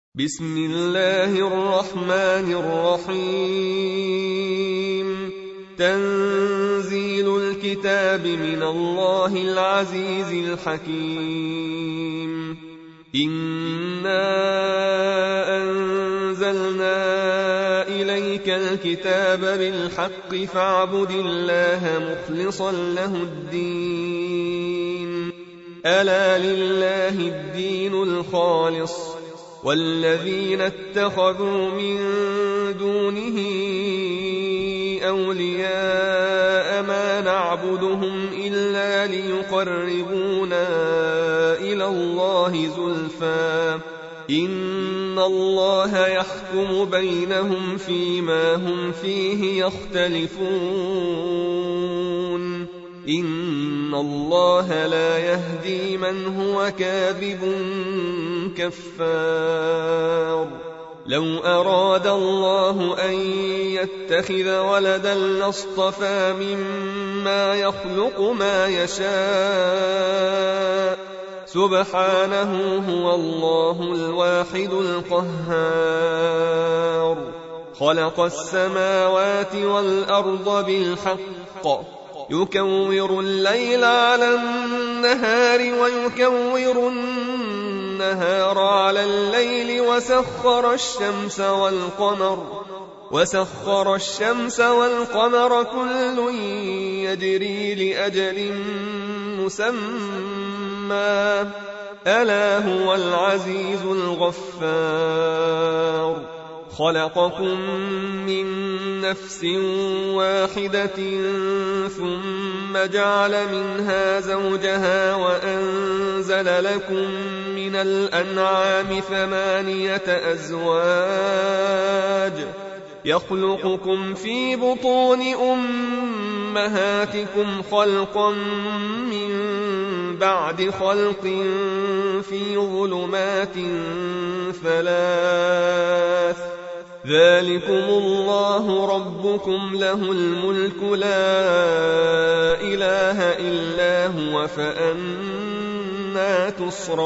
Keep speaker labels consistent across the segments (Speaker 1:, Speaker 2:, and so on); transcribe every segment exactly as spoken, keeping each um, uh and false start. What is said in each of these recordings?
Speaker 1: بسم الله الرحمن الرحيم تنزيل الكتاب من الله العزيز الحكيم إنا أنزلنا إليك الكتاب بالحق فاعبد الله مخلصا له الدين ألا لله الدين الخالص والذين اتخذوا من دونه أولياء ما نعبدهم إلا ليقربونا إلى الله زلفى إن الله يحكم بينهم فيما هم فيه يختلفون إن الله لا يهدي من هو كاذب كفار لو أراد الله أن يتخذ ولدا لاصطفى مما يخلق ما يشاء سبحانه هو الله الواحد القهار خلق السماوات والأرض بالحق يكور الليل على النهار ويكور النهار على الليل وسخر الشمس والقمر وسخر الشمس والقمر كل يجري لأجل مسمى ألا هو العزيز الغفار خلقكم من نفس واحدة ثم جعل منها زوجها وأنزل لكم من الأنعام ثمانية أزواج يخلقكم في بطون أمهاتكم خلقا من بعد خلق في ظلمات ثلاث ذلكم الله ربكم له الملك لا إله إلا هو فأنى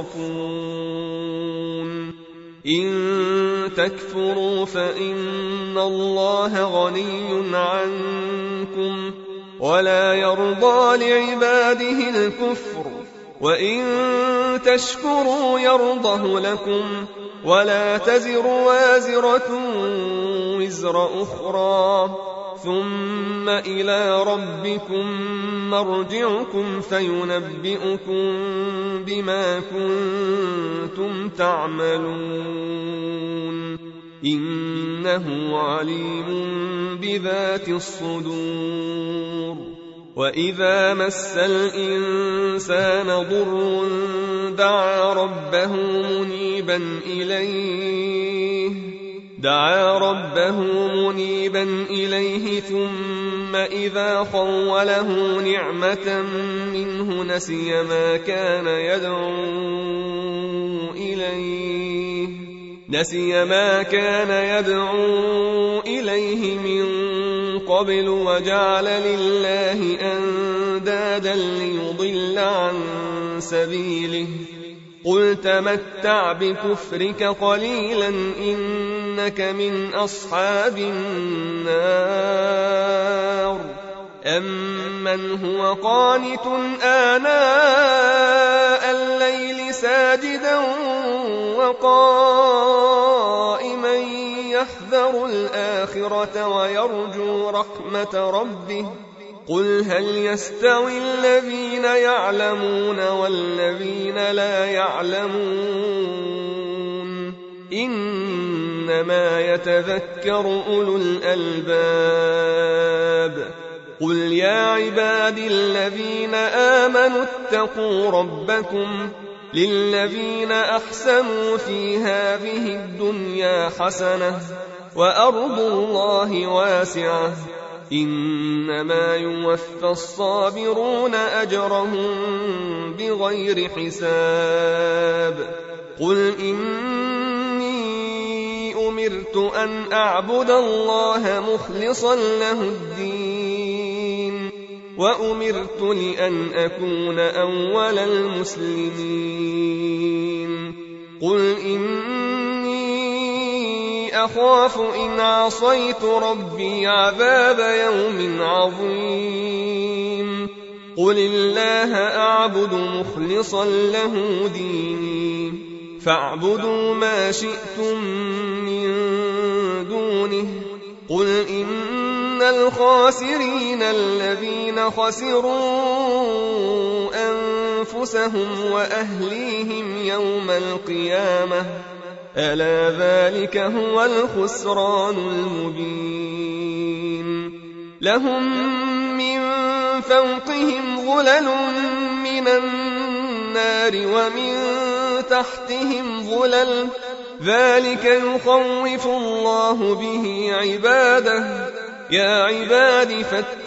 Speaker 1: تصرفون إن تكفروا فإن الله غني عنكم ولا يرضى لعباده الكفر وإن تشكروا يرضه لكم ولا تزر وازرة وزر أخرى ثم إلى ربكم مرجعكم فينبئكم بما كنتم تعملون إنه عليم بذات الصدور وإذا مس الإنسان ضر دعا ربه منيبا إليه دعا ربه منيبا إليه ثم إذا خوله نعمة منه نسي ما كان يدعو إليه نسي ما كان يدعو إليه من قبل وجعل لله أندادا ليضل عن سبيله قل تمتع بكفرك قليلا إنك من أصحاب النار أمن هو قانت آناء الليل ساجدا وقائما يحذر الآخرة ويرجو رحمة ربه قل هل يستوي الذين يعلمون والذين لا يعلمون إنما يتذكر أولو الألباب قل يا عبادي الذين آمنوا اتقوا ربكم للذين أحسنوا في هذه الدنيا حسنة وأرض الله واسعة إنما يوفى الصابرون أجرهم بغير حساب قل إني أمرت أن أعبد الله مخلصا له الدين وأمرت لأن أكون أول المسلمين قل إني أخاف إن عصيت ربي عذاب يوم عظيم قل الله أعبد مخلصا له ديني فاعبدوا ما شئتم من دونه قل إن الخاسرين الذين خسروا أنفسهم وأهليهم يوم القيامة ألا ذلك هو الخسران المبين لهم من فوقهم ظلل من النار ومن تحتهم ظلل ذلك يخوف الله به عباده يا عباد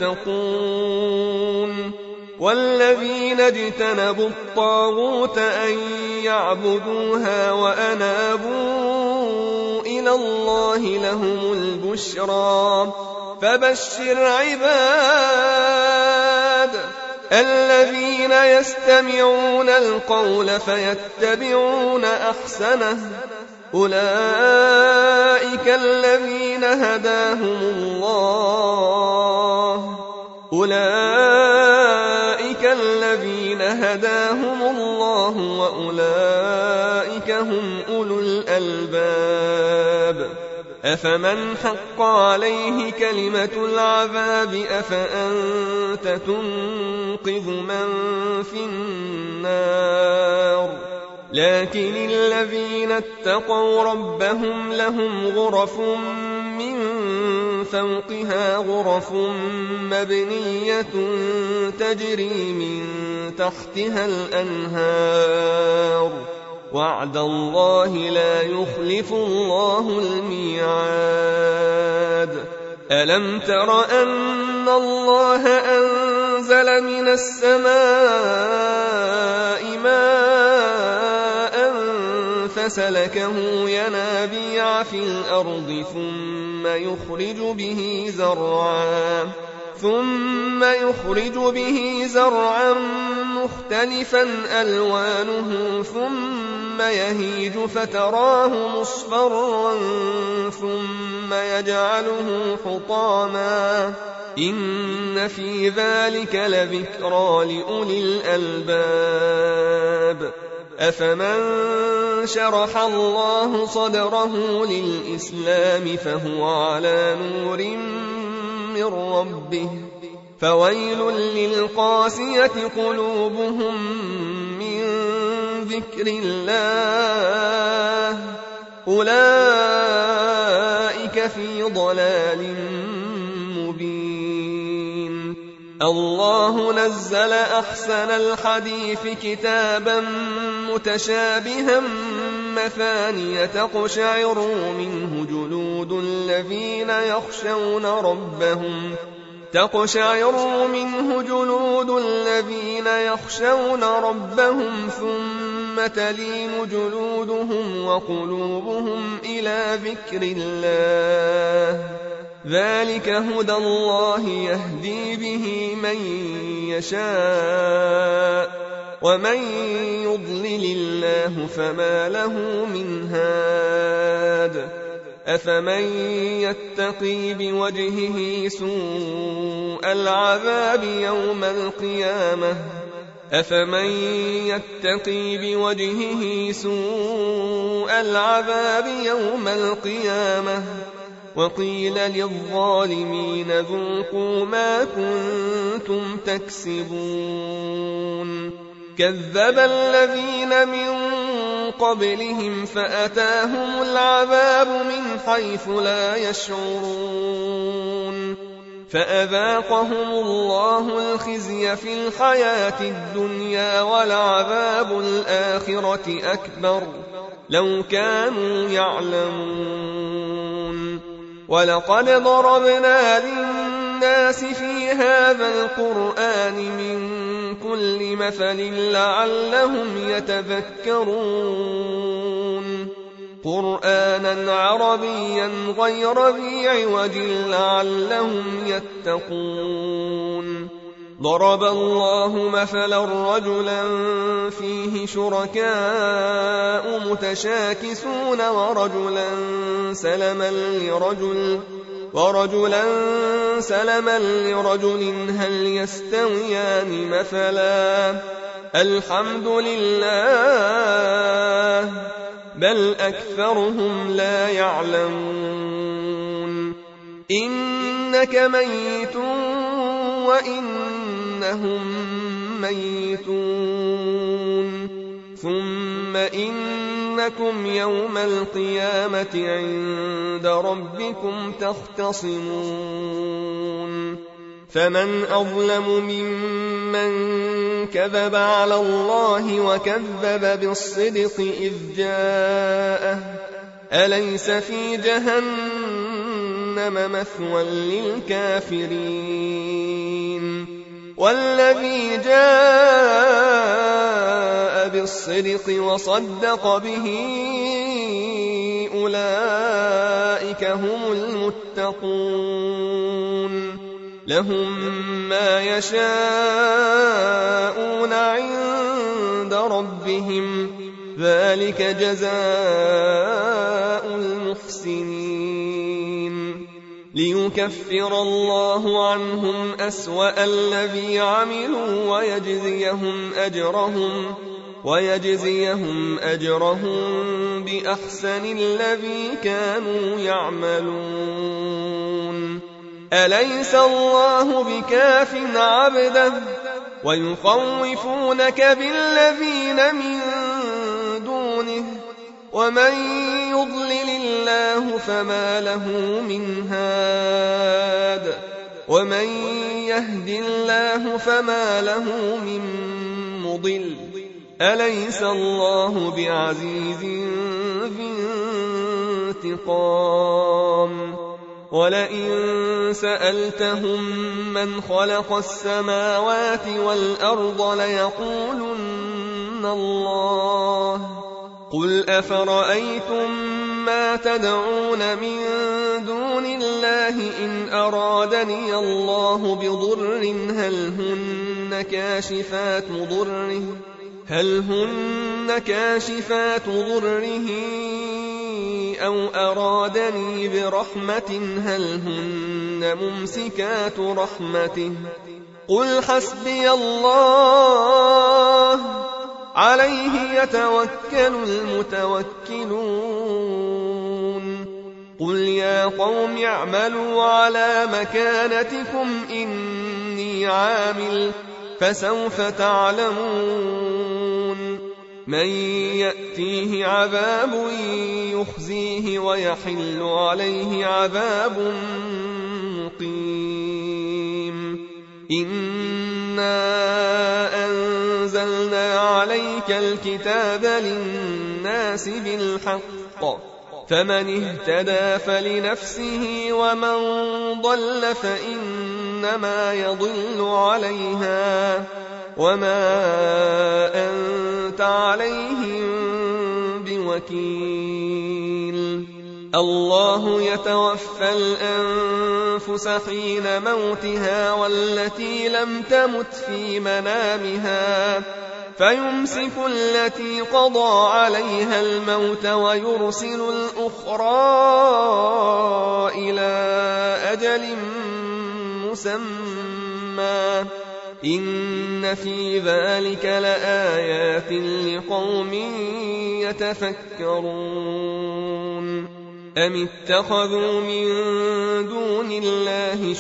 Speaker 1: فاتقون والذين اجتنبوا الطاغوت أن يعبدوها وأنابوا إلى الله لهم البشرى فبشر عباد الذين يستمعون القول فيتبعون أحسنه أولئك الذين هداهم الله أولئك الذين هداهم الله وأولئك هم أولو الألباب أفمن حق عليه كلمة العذاب أفأنت تنقذ من في النار لكن الذين اتقوا ربهم لهم غرف من فوقها غرف مبنية تجري من تحتها الأنهار وعد الله لا يخلف الله الميعاد ألم تر أن الله أنزل من السماء ماء فسلكه ينابيع في الأرض ثم يخرج به زرعا ثم يخرج به زرعا مختلفا ألوانه ثم يهيج فتراه مصفرا ثم يجعله حطاما إن في ذلك لذكرى لأولي الألباب أفمن شرح الله صدره للإسلام فهو على نور من ربه فويل للقاسية قلوبهم من ذكر الله أولئك في ضلال مبين الله نزل أحسن الحديث كتابا متشابها مثانية تقشعر منه جلود الذين يخشون ربهم تقشعر منه جلود الذين يخشون ربهم ثم تلين جلودهم وقلوبهم إلى ذكر الله ذلك هدى الله يهدي به من يشاء ومن يضلل الله فما له من هاد أفمن يتقي بوجهه سوء العذاب يوم القيامة أفمن يتقي بوجهه سوء العذاب يوم القيامة وقيل للظالمين ذوقوا ما كنتم تكسبون كذب الذين من قبلهم فأتاهم العذاب من حيث لا يشعرون فأذاقهم الله الخزي في الحياة الدنيا ولعذاب الآخرة أكبر لو كانوا يعلمون ولقد ضربنا للناس في هذا القرآن من كل مثل لعلهم يتذكرون قرآنا عربيا غير ذي عوج لعلهم يتقون ضرب الله مثلا رجلا فيه شركاء متشاكسون ورجلا سلما لرجل ورجلا سلما لرجل هل يستويان مثلا الحمد لله بل أكثرهم لا يعلمون إنك ميت وإنهم ميتون ثم إنكم يوم القيامة عند ربكم تختصمون فمن أظلم ممن كذب على الله وكذب بالصدق إذ جاءه أليس في جهنم مثوى للكافرين والذي جاء بالصدق وصدق به أولئك هم المتقون لهم ما يشاءون عند ربهم ذلك جزاء المحسنين ليكفر الله عنهم أسوأ الذي عملوا ويجزيهم أجرهم ويجزيهم أجرهم بأحسن الذي كانوا يعملون أليس الله بكاف عبده ويخوفونك بالذين من دونه ومن يضلل الله فما له من هاد ومن يهد الله فما له من مضل أليس الله بعزيز ذي انتقام ولئن سألتهم من خلق السماوات والأرض ليقولن الله قل أفرأيتم ما تدعون من دون الله إن أرادني الله بضر هل هن كاشفات ضره هل هن كاشفات ضره أو أرادني برحمة هل هن ممسكات رحمته قل حسبي الله عليه يتوكل المتوكلون قل يا قوم اعملوا على مكانتكم إني عامل فسوف تعلمون من يأتيه عذاب يخزيه ويحل عليه عذاب مقيم إنا أنزلنا عليك الكتاب للناس بالحق فمن اهتدى فلنفسه ومن ضل فإنما يضل عليها وما أنت عليهم بوكيل الله يتوفى الأنفس حين موتها والتي لم تمت في منامها فيمسك التي قضى عليها الموت ويرسل الأخرى إلى أجل مسمى إن في ذلك لآيات لقوم يتفكرون أم اتخذوا من دون الله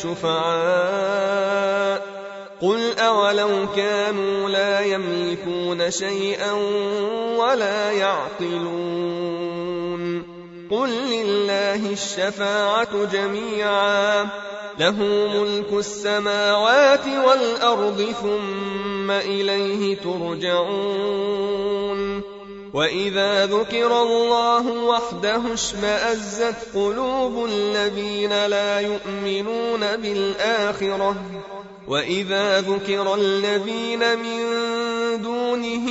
Speaker 1: شفعاء قل أولو كانوا لا يملكون شيئا ولا يعقلون قل لله الشفاعة جميعا له ملك السماوات والأرض ثم إليه ترجعون وإذا ذكر الله وحده اشمأزت قلوب الذين لا يؤمنون بالآخرة وإذا ذكر الذين من دونه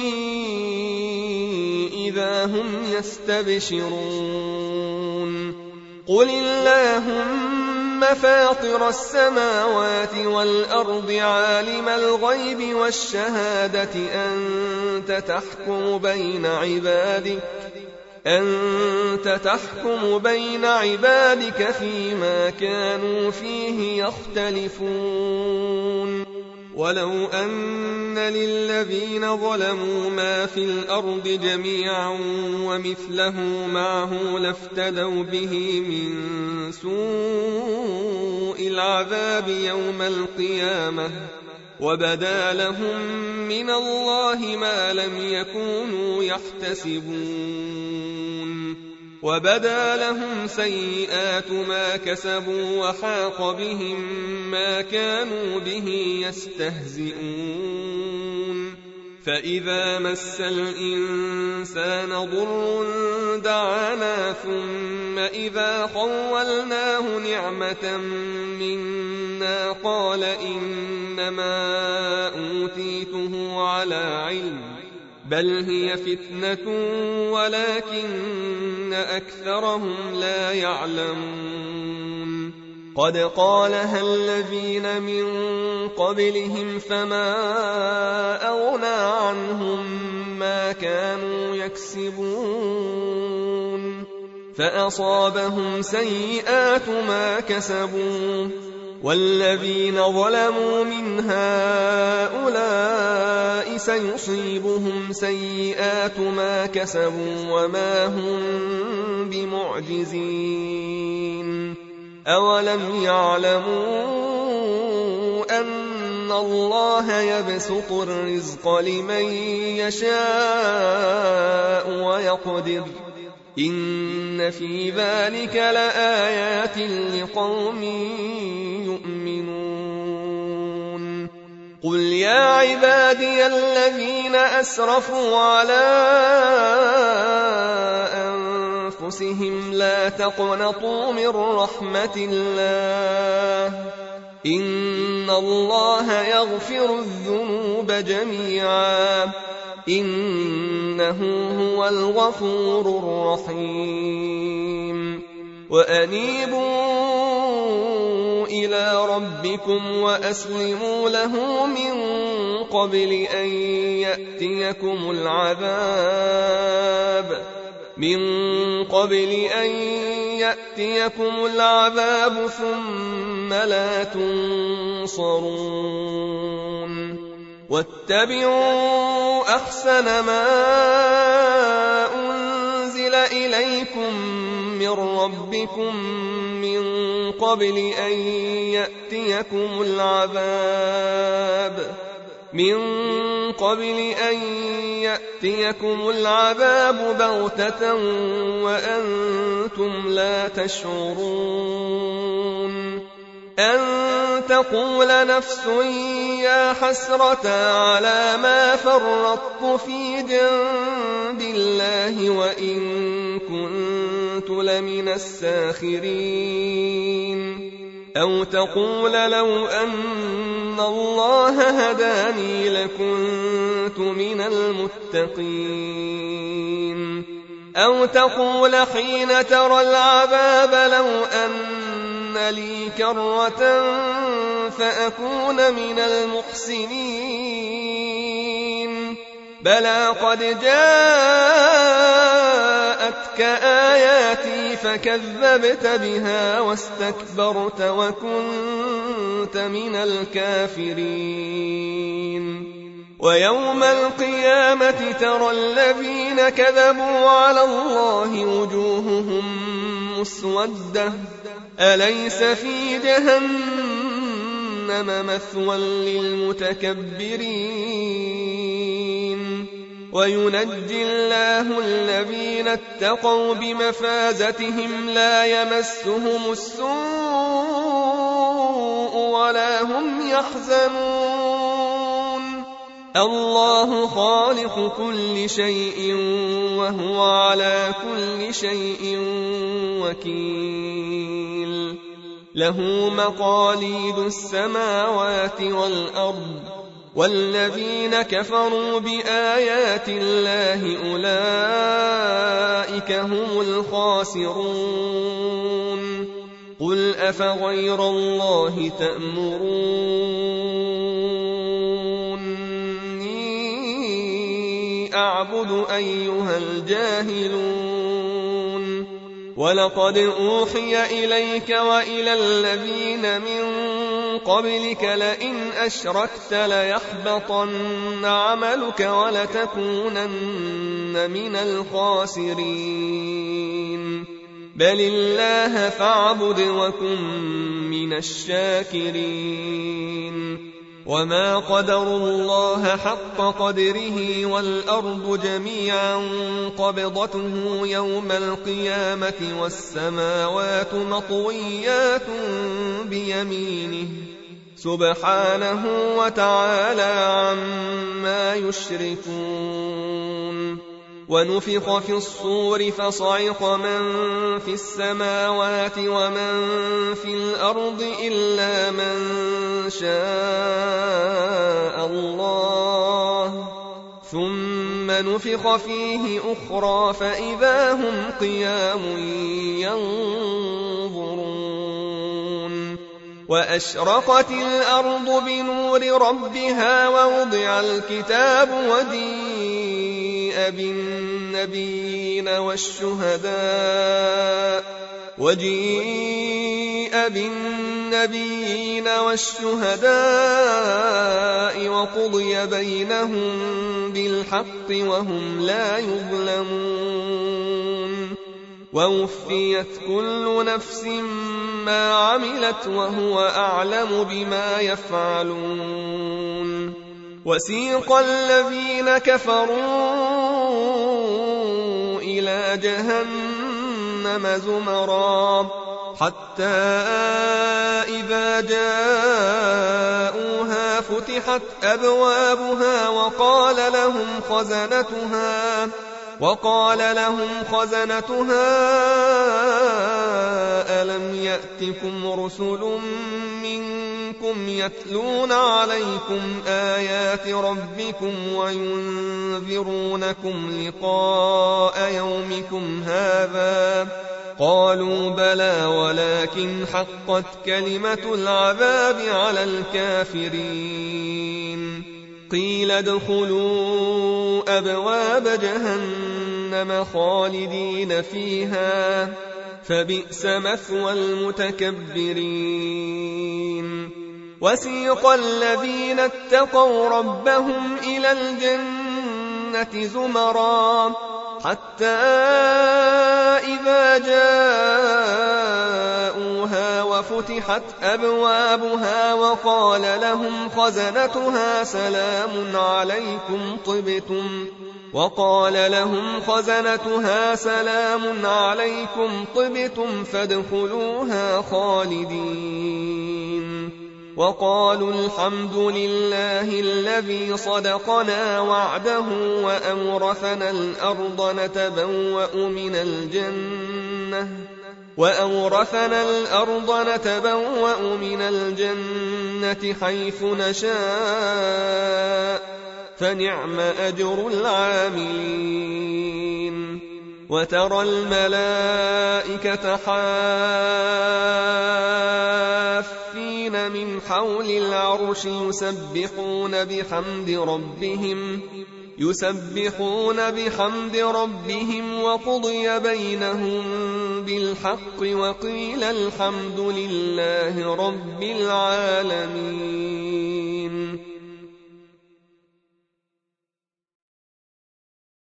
Speaker 1: إذا هم يستبشرون قل اللهم فاطر السماوات والأرض عالم الغيب والشهادة أنت تحكم بين عبادك أنت تحكم بين عبادك فيما كانوا فيه يختلفون ولو أن للذين ظلموا ما في الأرض جميعا ومثله معه لافتدوا به من سوء العذاب يوم القيامة وبدا لهم من الله ما لم يكونوا يحتسبون وبدا لهم سيئات ما كسبوا وحاق بهم ما كانوا به يستهزئون فإذا مس الإنسان ضر دعانا ثم إذا خولناه نعمة منا قال إنما أوتيته على علم بل هي فتنة ولكن أكثرهم لا يعلمون قد قالها الذين من قبلهم فما أغنى عنهم ما كانوا يكسبون فأصابهم سيئات ما كسبوا والذين ظلموا من هؤلاء سيصيبهم سيئات ما كسبوا وما هم بمعجزين أولم يعلموا أن الله يبسط الرزق لمن يشاء ويقدر إن في ذلك لآيات لقوم يؤمنون قل يا عبادي الذين أسرفوا على أنفسهم لا تقنطوا من رحمة الله إن الله يغفر الذنوب جميعا إنه هو الغفور الرحيم وأنيبوا إلى ربكم وأسلموا له من قبل أن يأتيكم العذاب من قبل أن يأتيكم العذاب ثم لا تنصرون واتبعوا أحسن ما أنزل إليكم من ربكم من قبل أن يأتيكم العذاب من قبل أن يأتيكم العذاب بغتة وأنتم لا تشعرون أن تقول نفس يا حسرة على ما فرطت في جنب الله وإن كنت لمن الساخرين أو تقول لو أن الله هداني لكنت من المتقين أو تقول حين ترى العذاب لو أن لي كرة فأكون من المحسنين بلى قد جاءتك آياتي فكذبت بها واستكبرت وكنت من الكافرين ويوم القيامة ترى الذين كذبوا على الله وجوههم مسودة أليس في جهنم مثوى للمتكبرين وينجي الله الذين اتقوا بمفازتهم لا يمسهم السوء ولا هم يحزنون الله خالق كل شيء وهو على كل شيء وكيل له مقاليد السماوات والأرض والذين كفروا بآيات الله أولئك هم الخاسرون قل أفغير الله تأمروني أعبد أيها الجاهلون ولقد أوحي إليك وإلى الذين من قبلك لئن أشركت ليحبطن عملك ولتكونن من الخاسرين بل الله فاعبد وكن من الشاكرين وما قدروا الله حق قدره والأرض جميعا قبضته يوم القيامة والسماوات مطويات بيمينه سبحانه وتعالى عما يشركون ونفخ في الصور فصعق من في السماوات ومن في الأرض إلا من شاء الله ثم نفخ فيه أخرى فإذا هم قيام ينظرون وأشرقت الأرض بنور ربها ووضع الكتاب وجيء بالنبيين والشهداء وجيء بالنبيين والشهداء وقضي بينهم بالحق وهم لا يظلمون ووفيت كل نفس ما عملت وهو أعلم بما يفعلون وسيق الذين كفروا إلى جهنم زمرا حتى إذا جاءوها فتحت أبوابها وقال لهم خزنتها وقال لهم خزنتها ألم يأتكم رسل منكم يتلون عليكم آيات ربكم وينذرونكم لقاء يومكم هذا قالوا بلى ولكن حقت كلمة العذاب على الكافرين قيل ادخلوا أبواب جهنم خالدين فيها فبئس مثوى المتكبرين وسيق الذين اتقوا ربهم إلى الجنة زمرا حتى إذا جاءوها وفتحت أبوابها وقال لهم خزنتها سلام عليكم طبتم وقال لهم خزنتها سلام عليكم طبتم فادخلوها خالدين وقالوا الحمد لله الذي صدقنا وعده وأورثنا الأرض نتبوأ من الجنة وأورثنا الأرض نتبوأ من الجنة حيث نشاء فنعم أجر العاملين وترى الملائكة حافين من حول العرش يسبحون بحمد ربهم يسبحون بحمد ربهم وقضي بينهم بالحق وقيل الحمد لله رب العالمين